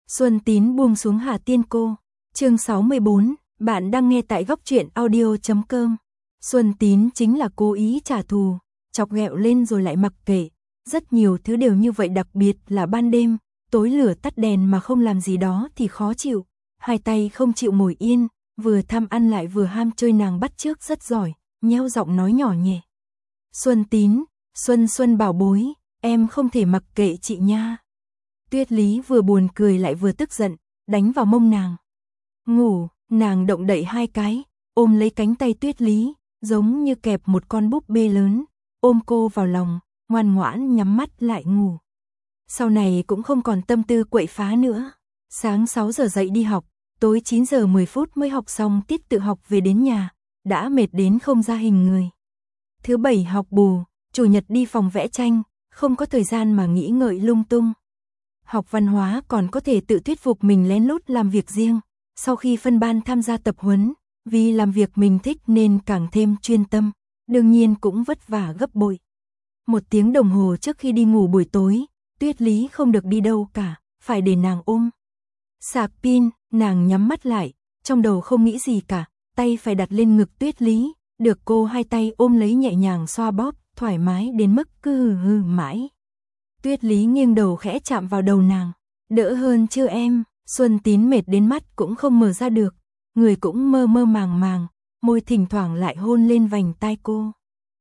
Xuân Tín buông xuống Hà Tiên Cô. Chương 64, bạn đang nghe tại góc truyện audio.com. Xuân Tín chính là cố ý trả thù, chọc ghẹo lên rồi lại mặc kệ. Rất nhiều thứ đều như vậy, đặc biệt là ban đêm, tối lửa tắt đèn mà không làm gì đó thì khó chịu. Hai tay không chịu ngồi yên, vừa tham ăn lại vừa ham chơi, nàng bắt chước rất giỏi, nheo giọng nói nhỏ nhẹ. Xuân Tín, Xuân bảo bối, em không thể mặc kệ chị nha. Tuyết Lý vừa buồn cười lại vừa tức giận, đánh vào mông nàng. Ngủ, nàng động đậy hai cái, ôm lấy cánh tay Tuyết Lý, giống như kẹp một con búp bê lớn, ôm cô vào lòng, ngoan ngoãn nhắm mắt lại ngủ. Sau này cũng không còn tâm tư quậy phá nữa. Sáng 6 giờ dậy đi học, tối 9 giờ 10 phút mới học xong tiết tự học về đến nhà, đã mệt đến không ra hình người. Thứ bảy học bù, chủ nhật đi phòng vẽ tranh, không có thời gian mà nghĩ ngợi lung tung. Học văn hóa còn có thể tự thuyết phục mình lén lút làm việc riêng, sau khi phân ban tham gia tập huấn, vì làm việc mình thích nên càng thêm chuyên tâm, đương nhiên cũng vất vả gấp bội. 1 tiếng đồng hồ trước khi đi ngủ buổi tối, Tuyết Lý không được đi đâu cả, phải để nàng ôm. Sạc pin, nàng nhắm mắt lại, trong đầu không nghĩ gì cả, tay phải đặt lên ngực Tuyết Lý, được cô hai tay ôm lấy nhẹ nhàng xoa bóp, thoải mái đến mức cứ hừ mãi. Tuyết Lý nghiêng đầu khẽ chạm vào đầu nàng. Đỡ hơn chưa em? Xuân Tín mệt đến mắt cũng không mở ra được, người cũng mơ mơ màng màng, môi thỉnh thoảng lại hôn lên vành tai cô.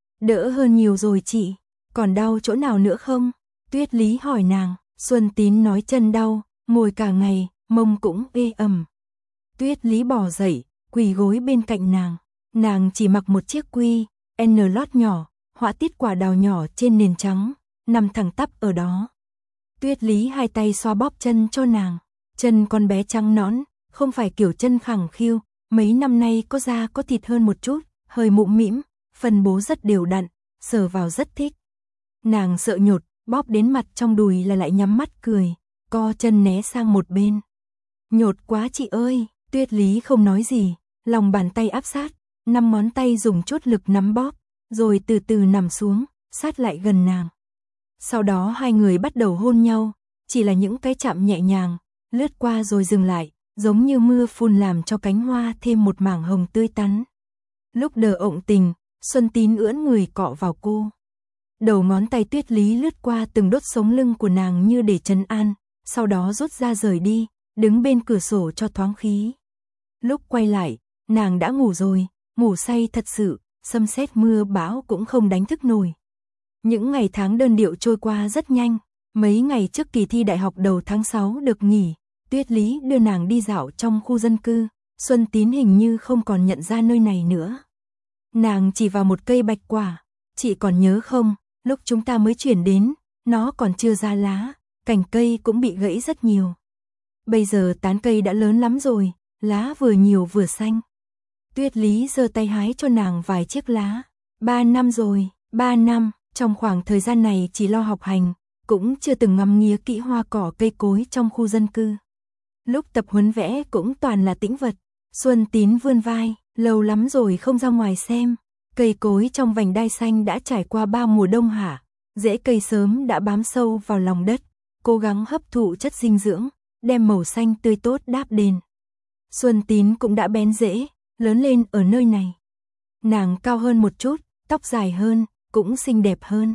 Đỡ hơn nhiều rồi chị, còn đau chỗ nào nữa không? Tuyết Lý hỏi nàng. Xuân Tín nói chân đau, ngồi cả ngày, mông cũng ê ẩm. Tuyết Lý bò dậy, quỳ gối bên cạnh nàng. Nàng chỉ mặc một chiếc quy, N lót nhỏ, họa tiết quả đào nhỏ trên nền trắng, nằm thẳng tắp ở đó. Tuyết Lý hai tay xoa bóp chân cho nàng. Chân con bé trắng nõn, không phải kiểu chân khẳng khiu, mấy năm nay có da có thịt hơn một chút, hơi mụm mĩm, phân bố rất đều đặn, sờ vào rất thích. Nàng sợ nhột, bóp đến mặt trong đùi là lại nhắm mắt cười, co chân né sang một bên. Nhột quá chị ơi, Tuyết Lý không nói gì, lòng bàn tay áp sát, 5 ngón tay dùng chút lực nắm bóp, rồi từ từ nằm xuống, sát lại gần nàng. Sau đó hai người bắt đầu hôn nhau, chỉ là những cái chạm nhẹ nhàng, lướt qua rồi dừng lại, giống như mưa phùn làm cho cánh hoa thêm một mảng hồng tươi tắn. Lúc đờ ộng tình, Xuân Tín ưỡn người cọ vào cô. Đầu ngón tay Tuyết Lý lướt qua từng đốt sống lưng của nàng như để trấn an, sau đó rút ra rời đi, đứng bên cửa sổ cho thoáng khí. Lúc quay lại, nàng đã ngủ rồi, ngủ say thật sự, sấm sét mưa bão cũng không đánh thức nổi. Những ngày tháng đơn điệu trôi qua rất nhanh, mấy ngày trước kỳ thi đại học đầu tháng 6 được nghỉ, Tuyết Lý đưa nàng đi dạo trong khu dân cư, Xuân Tín hình như không còn nhận ra nơi này nữa. Nàng chỉ vào một cây bạch quả, chị còn nhớ không, lúc chúng ta mới chuyển đến, nó còn chưa ra lá, cành cây cũng bị gãy rất nhiều. Bây giờ tán cây đã lớn lắm rồi, lá vừa nhiều vừa xanh. Tuyết Lý giơ tay hái cho nàng vài chiếc lá. 3 năm rồi, 3 năm, trong khoảng thời gian này chỉ lo học hành, cũng chưa từng ngắm nghía kỹ hoa cỏ cây cối trong khu dân cư. Lúc tập huấn vẽ cũng toàn là tĩnh vật. Xuân Tín vươn vai, lâu lắm rồi không ra ngoài xem. Cây cối trong vành đai xanh đã trải qua 3 mùa đông hả, rễ cây sớm đã bám sâu vào lòng đất, cố gắng hấp thụ chất dinh dưỡng, đem màu xanh tươi tốt đáp đền. Xuân Tín cũng đã bén rễ, lớn lên ở nơi này. Nàng cao hơn một chút, tóc dài hơn, cũng xinh đẹp hơn.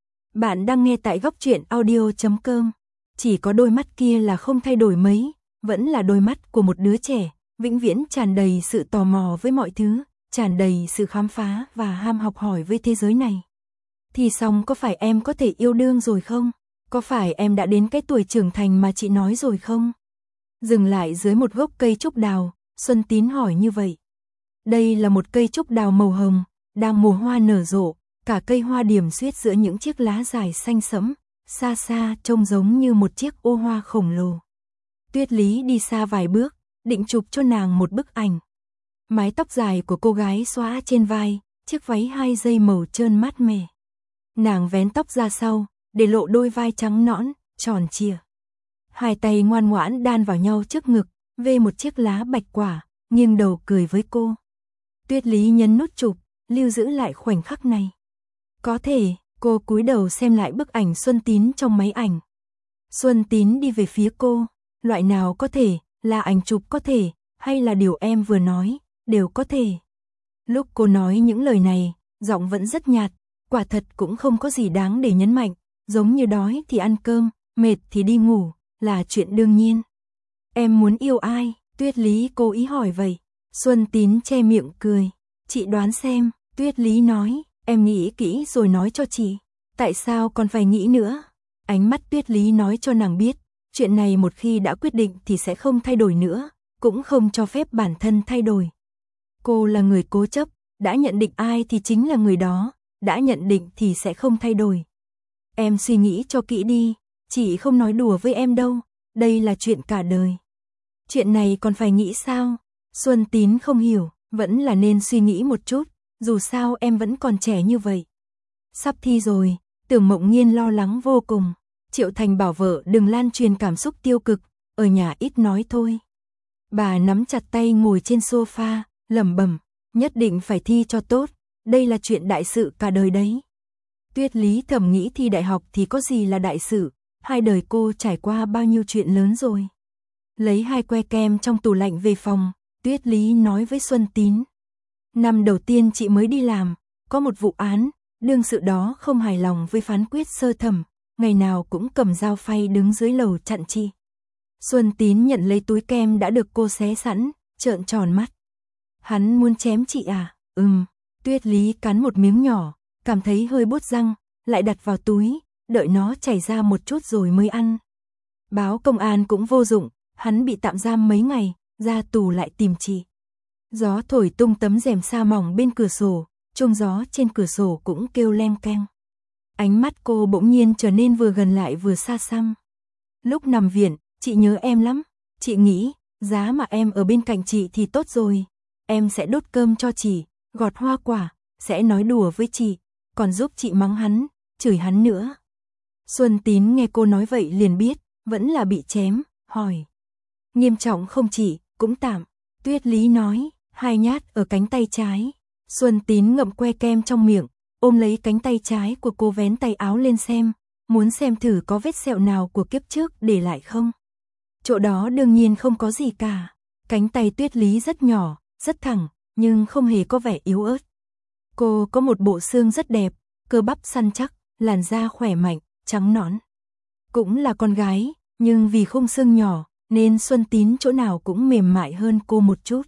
Bạn đang nghe tại góc truyện audio.com. Chỉ có đôi mắt kia là không thay đổi mấy, vẫn là đôi mắt của một đứa trẻ, vĩnh viễn tràn đầy sự tò mò với mọi thứ, tràn đầy sự khám phá và ham học hỏi với thế giới này. Thì xong, có phải em có thể yêu đương rồi không? Có phải em đã đến cái tuổi trưởng thành mà chị nói rồi không? Dừng lại dưới một gốc cây trúc đào, Xuân Tín hỏi như vậy. Đây là một cây trúc đào màu hồng, đang mùa hoa nở rộ, cả cây hoa điểm xuyết giữa những chiếc lá dài xanh sẫm, xa xa trông giống như một chiếc ô hoa khổng lồ. Tuyết Lý đi xa vài bước, định chụp cho nàng một bức ảnh. Mái tóc dài của cô gái xõa trên vai, chiếc váy 2 dây màu trơn mát mẻ. Nàng vén tóc ra sau, để lộ đôi vai trắng nõn, tròn trịa. Hai tay ngoan ngoãn đan vào nhau trước ngực, vê một chiếc lá bạch quả, nghiêng đầu cười với cô. Tuyết Lý nhấn nút chụp, lưu giữ lại khoảnh khắc này. Có thể, cô cúi đầu xem lại bức ảnh Xuân Tín trong máy ảnh. Xuân Tín đi về phía cô, Loại nào có thể, là ảnh chụp có thể, hay là điều em vừa nói, đều có thể. Lúc cô nói những lời này, giọng vẫn rất nhạt, quả thật cũng không có gì đáng để nhấn mạnh, giống như đói thì ăn cơm, mệt thì đi ngủ, là chuyện đương nhiên. Em muốn yêu ai? Tuyết Lý cố ý hỏi vậy. Xuân Tín che miệng cười. Chị đoán xem, Tuyết Lý nói, em nghĩ kỹ rồi nói cho chị. Tại sao còn phải nghĩ nữa? Ánh mắt Tuyết Lý nói cho nàng biết, chuyện này một khi đã quyết định thì sẽ không thay đổi nữa, cũng không cho phép bản thân thay đổi. Cô là người cố chấp, đã nhận định ai thì chính là người đó, đã nhận định thì sẽ không thay đổi. Em suy nghĩ cho kỹ đi, chị không nói đùa với em đâu, đây là chuyện cả đời. Chuyện này còn phải nghĩ sao? Xuân Tín không hiểu, vẫn là nên suy nghĩ một chút, dù sao em vẫn còn trẻ như vậy. Sắp thi rồi, Tưởng Mộng Nhiên lo lắng vô cùng. Triệu Thành bảo vợ đừng lan truyền cảm xúc tiêu cực, ở nhà ít nói thôi. Bà nắm chặt tay ngồi trên sofa, lẩm bẩm, nhất định phải thi cho tốt, đây là chuyện đại sự cả đời đấy. Tuyết Lý thầm nghĩ thi đại học thì có gì là đại sự, hai đời cô trải qua bao nhiêu chuyện lớn rồi. Lấy 2 que kem trong tủ lạnh về phòng, Tuyết Lý nói với Xuân Tín. Năm đầu tiên chị mới đi làm, có một vụ án, đương sự đó không hài lòng với phán quyết sơ thẩm, ngày nào cũng cầm dao phay đứng dưới lầu chặn chị. Xuân Tín nhận lấy túi kem đã được cô xé sẵn, trợn tròn mắt. Hắn muốn chém chị à? Tuyết Lý cắn một miếng nhỏ, cảm thấy hơi buốt răng, lại đặt vào túi, đợi nó chảy ra một chút rồi mới ăn. Báo công an cũng vô dụng, hắn bị tạm giam mấy ngày, ra tù lại tìm chị. Gió thổi tung tấm rèm sa mỏng bên cửa sổ, chuông gió trên cửa sổ cũng kêu leng keng. Ánh mắt cô bỗng nhiên trở nên vừa gần lại vừa xa xăm. Lúc nằm viện, chị nhớ em lắm, chị nghĩ, giá mà em ở bên cạnh chị thì tốt rồi. Em sẽ đốt cơm cho chị, gọt hoa quả, sẽ nói đùa với chị, còn giúp chị mắng hắn, chửi hắn nữa. Xuân Tín nghe cô nói vậy liền biết, vẫn là bị chém, hỏi. Nghiêm trọng không chị, cũng tạm. Tuyết Lý nói, 2 nhát ở cánh tay trái. Xuân Tín ngậm que kem trong miệng, ôm lấy cánh tay trái của cô vén tay áo lên xem, muốn xem thử có vết sẹo nào của kiếp trước để lại không. Chỗ đó đương nhiên không có gì cả. Cánh tay Tuyết Lý rất nhỏ, rất thẳng, nhưng không hề có vẻ yếu ớt. Cô có một bộ xương rất đẹp, cơ bắp săn chắc, làn da khỏe mạnh, trắng nõn. Cũng là con gái, nhưng vì khung xương nhỏ, nên Xuân Tín chỗ nào cũng mềm mại hơn cô một chút.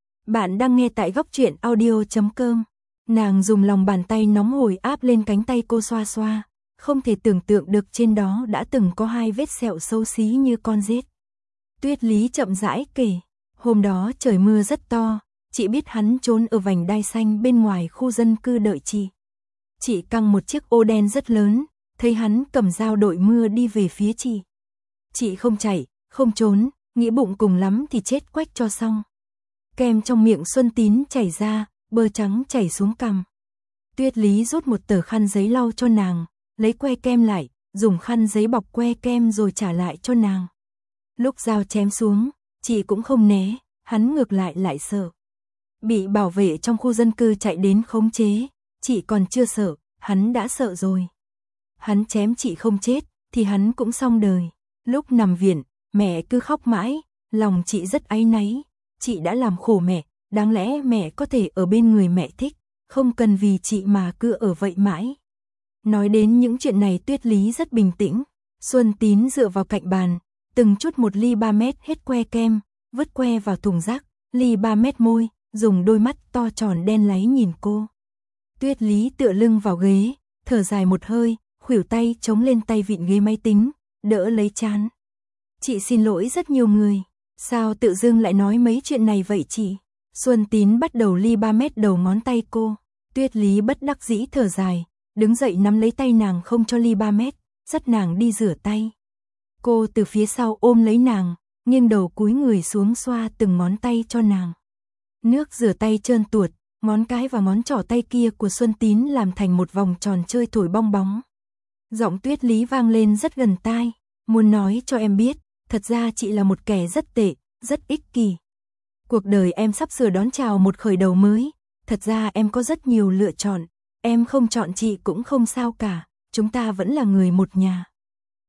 Bạn đang nghe tại Góc Truyện Audio.com. Nàng dùng lòng bàn tay nóng hổi áp lên cánh tay cô xoa xoa, không thể tưởng tượng được trên đó đã từng có 2 vết sẹo xấu xí như con rết. Tuyết Lý chậm rãi kể, hôm đó trời mưa rất to, chị biết hắn trốn ở vành đai xanh bên ngoài khu dân cư đợi chị. Chị căng một chiếc ô đen rất lớn, thấy hắn cầm dao đội mưa đi về phía chị. Chị không chạy, không trốn, nghĩ bụng cùng lắm thì chết quách cho xong. Kem trong miệng Xuân Tín chảy ra, bơ trắng chảy xuống cằm. Tuyết Lý rút một tờ khăn giấy lau cho nàng, lấy que kem lại, dùng khăn giấy bọc que kem rồi trả lại cho nàng. Lúc dao chém xuống, chị cũng không né, hắn ngược lại sợ. Bị bảo vệ trong khu dân cư chạy đến khống chế, chị còn chưa sợ, hắn đã sợ rồi. Hắn chém chị không chết, thì hắn cũng xong đời. Lúc nằm viện, mẹ cứ khóc mãi, lòng chị rất áy náy. Chị đã làm khổ mẹ, đáng lẽ mẹ có thể ở bên người mẹ thích, không cần vì chị mà cứ ở vậy mãi. Nói đến những chuyện này Tuyết Lý rất bình tĩnh. Xuân Tín dựa vào cạnh bàn, từng chút một ly 3 mét hết que kem, vứt que vào thùng rác, ly 3 mét môi, dùng đôi mắt to tròn đen láy nhìn cô. Tuyết Lý tựa lưng vào ghế, thở dài một hơi, khuỷu tay chống lên tay vịn ghế máy tính, đỡ lấy trán. Chị xin lỗi rất nhiều người, sao tự dưng lại nói mấy chuyện này vậy chị? Xuân Tín bắt đầu ly 3 mét đầu ngón tay cô. Tuyết Lý bất đắc dĩ thở dài, đứng dậy nắm lấy tay nàng không cho ly 3 mét, dắt nàng đi rửa tay. Cô từ phía sau ôm lấy nàng, nghiêng đầu cúi người xuống xoa từng ngón tay cho nàng. Nước rửa tay trơn tuột, ngón cái và ngón trỏ tay kia của Xuân Tín làm thành một vòng tròn chơi thổi bong bóng. Giọng Tuyết Lý vang lên rất gần tai, muốn nói cho em biết, thật ra chị là một kẻ rất tệ, rất ích kỷ. Cuộc đời em sắp sửa đón chào một khởi đầu mới, thật ra em có rất nhiều lựa chọn, em không chọn chị cũng không sao cả, chúng ta vẫn là người một nhà.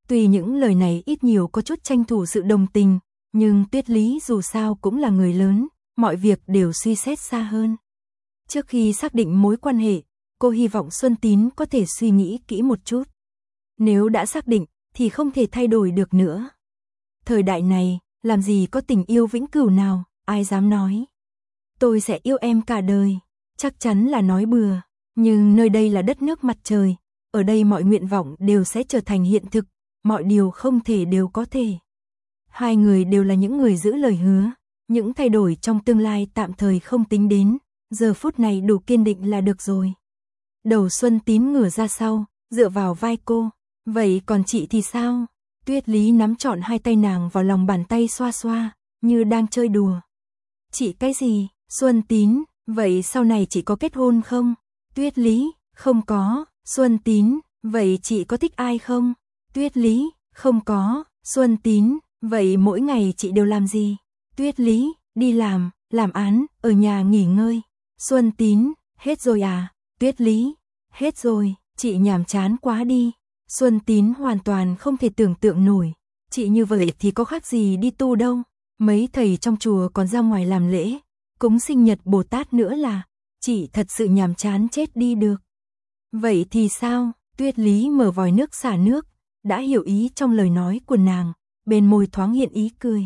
Tuy những lời này ít nhiều có chút tranh thủ sự đồng tình, nhưng Tuyết Lý dù sao cũng là người lớn, mọi việc đều suy xét xa hơn. Trước khi xác định mối quan hệ, cô hy vọng Xuân Tín có thể suy nghĩ kỹ một chút. Nếu đã xác định, thì không thể thay đổi được nữa. Thời đại này, làm gì có tình yêu vĩnh cửu nào, ai dám nói. Tôi sẽ yêu em cả đời, chắc chắn là nói bừa. Nhưng nơi đây là đất nước mặt trời, ở đây mọi nguyện vọng đều sẽ trở thành hiện thực, mọi điều không thể đều có thể. Hai người đều là những người giữ lời hứa, những thay đổi trong tương lai tạm thời không tính đến, giờ phút này đủ kiên định là được rồi. Đầu Xuân Tín ngửa ra sau, dựa vào vai cô, vậy còn chị thì sao? Tuyết Lý nắm trọn hai tay nàng vào lòng bàn tay xoa xoa, như đang chơi đùa. Chị cái gì? Xuân Tín, vậy sau này chị có kết hôn không? Tuyết Lý, không có. Xuân Tín, vậy chị có thích ai không? Tuyết Lý, không có. Xuân Tín, vậy mỗi ngày chị đều làm gì? Tuyết Lý, đi làm án, ở nhà nghỉ ngơi. Xuân Tín, hết rồi à? Tuyết Lý, hết rồi, chị nhàm chán quá đi. Xuân Tín hoàn toàn không thể tưởng tượng nổi. Chị như vậy thì có khác gì đi tu đâu. Mấy thầy trong chùa còn ra ngoài làm lễ, cúng sinh nhật Bồ Tát nữa là, chị thật sự nhàm chán chết đi được. Vậy thì sao? Tuyết Lý mở vòi nước xả nước, đã hiểu ý trong lời nói của nàng, bên môi thoáng hiện ý cười.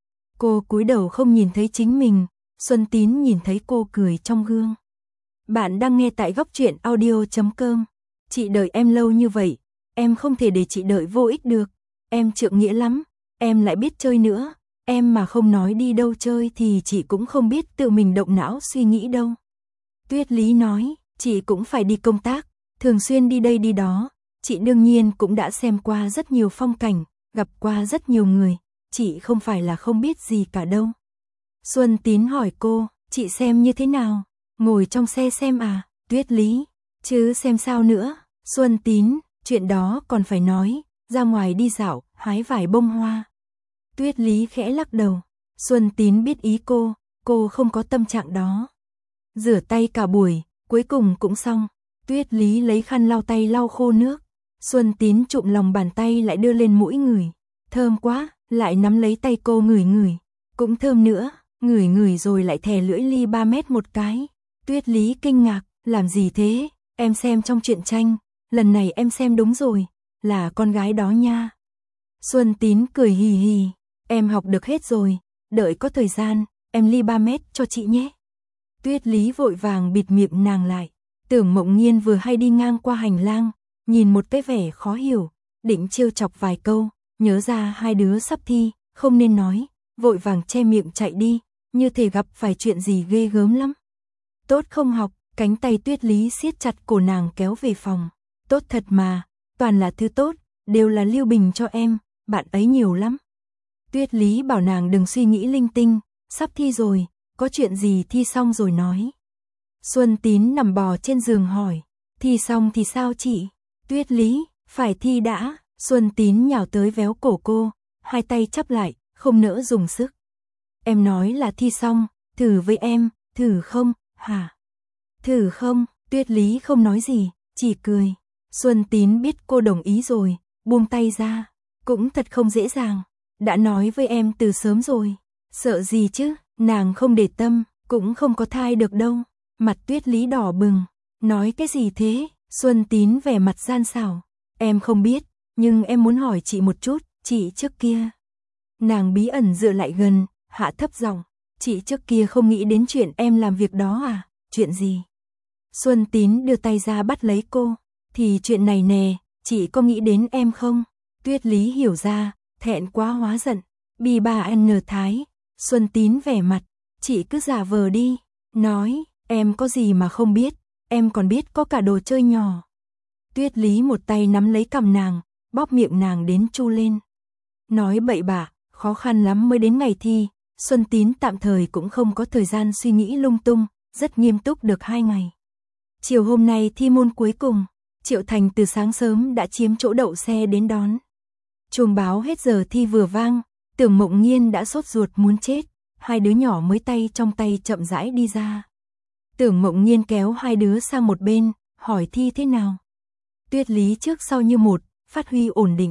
Cô cúi đầu không nhìn thấy chính mình, Xuân Tín nhìn thấy cô cười trong gương. Bạn đang nghe tại góc truyện audio.com. Chị đợi em lâu như vậy, em không thể để chị đợi vô ích được. Em trượng nghĩa lắm, em lại biết chơi nữa. Em mà không nói đi đâu chơi thì chị cũng không biết tự mình động não suy nghĩ đâu. Tuyết Lý nói, chị cũng phải đi công tác, thường xuyên đi đây đi đó. Chị đương nhiên cũng đã xem qua rất nhiều phong cảnh, gặp qua rất nhiều người. Chị không phải là không biết gì cả đâu. Xuân Tín hỏi cô, chị xem như thế nào? Ngồi trong xe xem à? Tuyết Lý, chứ xem sao nữa? Xuân Tín, chuyện đó còn phải nói, ra ngoài đi dạo, hái vài bông hoa. Tuyết Lý khẽ lắc đầu. Xuân Tín biết ý cô không có tâm trạng đó. Rửa tay cả buổi, cuối cùng cũng xong. Tuyết Lý lấy khăn lau tay lau khô nước. Xuân Tín trụm lòng bàn tay lại đưa lên mũi ngửi. Thơm quá, lại nắm lấy tay cô ngửi. Cũng thơm nữa, ngửi rồi lại thè lưỡi ly 3 mét một cái. Tuyết Lý kinh ngạc, làm gì thế? Em xem trong truyện tranh, lần này em xem đúng rồi, là con gái đó nha. Xuân Tín cười hì hì, em học được hết rồi, đợi có thời gian, em ly 3 mét cho chị nhé. Tuyết Lý vội vàng bịt miệng nàng lại. Tưởng Mộng Nhiên vừa hay đi ngang qua hành lang, nhìn một cái vẻ khó hiểu, định trêu chọc vài câu, nhớ ra hai đứa sắp thi, không nên nói, vội vàng che miệng chạy đi, như thể gặp phải chuyện gì ghê gớm lắm. Tốt không học, cánh tay Tuyết Lý siết chặt cổ nàng kéo về phòng. Tốt thật mà, toàn là thứ tốt, đều là Lưu Bình cho em, bạn ấy nhiều lắm. Tuyết Lý bảo nàng đừng suy nghĩ linh tinh, sắp thi rồi, có chuyện gì thi xong rồi nói. Xuân Tín nằm bò trên giường hỏi, thi xong thì sao chị? Tuyết Lý, phải thi đã. Xuân Tín nhào tới véo cổ cô, hai tay chắp lại, không nỡ dùng sức. Em nói là thi xong, thử với em, thử không, hả? Thử không? Tuyết Lý không nói gì, chỉ cười. Xuân Tín biết cô đồng ý rồi, buông tay ra, cũng thật không dễ dàng. Đã nói với em từ sớm rồi, sợ gì chứ, nàng không để tâm, cũng không có thai được đâu. Mặt Tuyết Lý đỏ bừng, nói cái gì thế? Xuân Tín vẻ mặt gian xảo, em không biết, nhưng em muốn hỏi chị một chút, chị trước kia. Nàng bí ẩn dựa lại gần, hạ thấp giọng, chị trước kia không nghĩ đến chuyện em làm việc đó à, chuyện gì? Xuân Tín đưa tay ra bắt lấy cô, thì chuyện này nè, chị có nghĩ đến em không? Tuyết Lý hiểu ra, thẹn quá hóa giận, bì bà n thái. Xuân Tín vẻ mặt, chị cứ giả vờ đi, nói, em có gì mà không biết, em còn biết có cả đồ chơi nhỏ. Tuyết Lý một tay nắm lấy cằm nàng, bóp miệng nàng đến chu lên. Nói bậy bạ, khó khăn lắm mới đến ngày thi, Xuân Tín tạm thời cũng không có thời gian suy nghĩ lung tung, rất nghiêm túc được 2 ngày. Chiều hôm nay thi môn cuối cùng, Triệu Thành từ sáng sớm đã chiếm chỗ đậu xe đến đón. Chuông báo hết giờ thi vừa vang, Tưởng Mộng Nhiên đã sốt ruột muốn chết, hai đứa nhỏ mới tay trong tay chậm rãi đi ra. Tưởng Mộng Nhiên kéo hai đứa sang một bên, hỏi thi thế nào. Tuyết Lý trước sau như một, phát huy ổn định.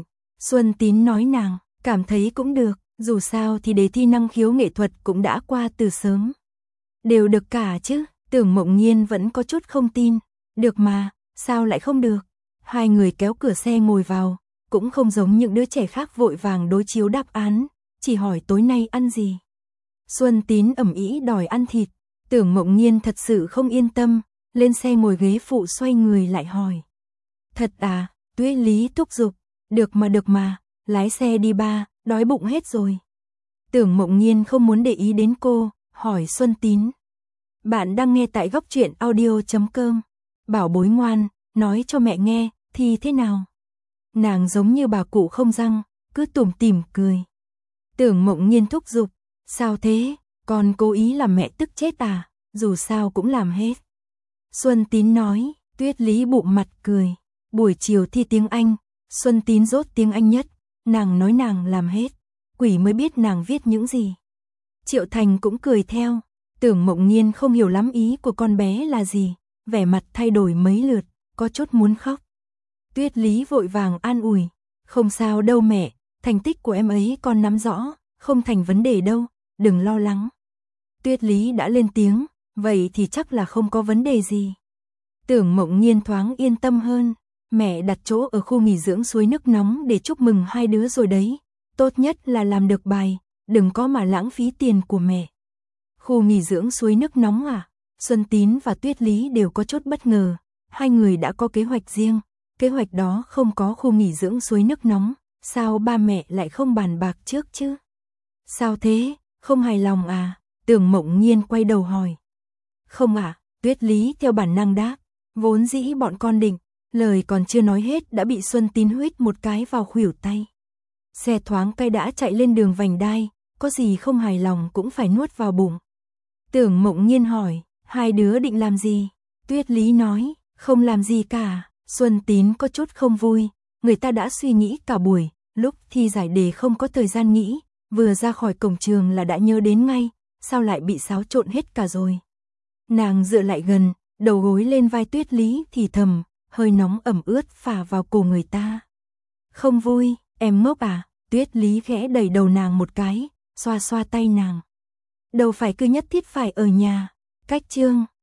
Xuân Tín nói nàng, cảm thấy cũng được, dù sao thì đề thi năng khiếu nghệ thuật cũng đã qua từ sớm. Đều được cả chứ, Tưởng Mộng Nhiên vẫn có chút không tin. Được mà, sao lại không được? Hai người kéo cửa xe ngồi vào, cũng không giống những đứa trẻ khác vội vàng đối chiếu đáp án, chỉ hỏi tối nay ăn gì. Xuân Tín ầm ĩ đòi ăn thịt, Tưởng Mộng Nhiên thật sự không yên tâm, lên xe ngồi ghế phụ xoay người lại hỏi. Thật à? Tuyết Lý thúc giục, được mà, lái xe đi ba, đói bụng hết rồi. Tưởng Mộng Nhiên không muốn để ý đến cô, hỏi Xuân Tín. Bạn đang nghe tại Góc Truyện Audio.com. Bảo bối ngoan, nói cho mẹ nghe, thì thế nào? Nàng giống như bà cụ không răng, cứ tủm tỉm cười. Tưởng Mộng Nhiên thúc giục, sao thế, con cố ý làm mẹ tức chết à, dù sao cũng làm hết. Xuân Tín nói, Tuyết Lý bụng mặt cười. Buổi chiều thi tiếng Anh, Xuân Tín dốt tiếng Anh nhất, nàng nói nàng làm hết, quỷ mới biết nàng viết những gì. Triệu Thành cũng cười theo, Tưởng Mộng Nhiên không hiểu lắm ý của con bé là gì, vẻ mặt thay đổi mấy lượt, có chút muốn khóc. Tuyết Lý vội vàng an ủi, không sao đâu mẹ, thành tích của em ấy con nắm rõ, không thành vấn đề đâu, đừng lo lắng. Tuyết Lý đã lên tiếng, vậy thì chắc là không có vấn đề gì. Tưởng Mộng Nhiên thoáng yên tâm hơn, mẹ đặt chỗ ở khu nghỉ dưỡng suối nước nóng để chúc mừng hai đứa rồi đấy, tốt nhất là làm được bài, đừng có mà lãng phí tiền của mẹ. Khu nghỉ dưỡng suối nước nóng à? Xuân Tín và Tuyết Lý đều có chút bất ngờ, hai người đã có kế hoạch riêng, kế hoạch đó không có khu nghỉ dưỡng suối nước nóng, sao ba mẹ lại không bàn bạc trước chứ? Sao thế, không hài lòng à? Tưởng Mộng Nhiên quay đầu hỏi. Không à, Tuyết Lý theo bản năng đáp, vốn dĩ bọn con định, lời còn chưa nói hết đã bị Xuân Tín huýt một cái vào khuỷu tay. Xe thoáng cái đã chạy lên đường vành đai, có gì không hài lòng cũng phải nuốt vào bụng. Tưởng Mộng Nhiên hỏi, hai đứa định làm gì? Tuyết Lý nói, không làm gì cả. Xuân Tín có chút không vui, người ta đã suy nghĩ cả buổi, lúc thi giải đề không có thời gian nghĩ, vừa ra khỏi cổng trường là đã nhớ đến ngay, sao lại bị xáo trộn hết cả rồi. Nàng dựa lại gần, đầu gối lên vai Tuyết Lý thì thầm, hơi nóng ẩm ướt phả vào cổ người ta. Không vui, em ngốc à? Tuyết Lý khẽ đẩy đầu nàng một cái, xoa xoa tay nàng. Đâu phải cứ nhất thiết phải ở nhà. Cách chương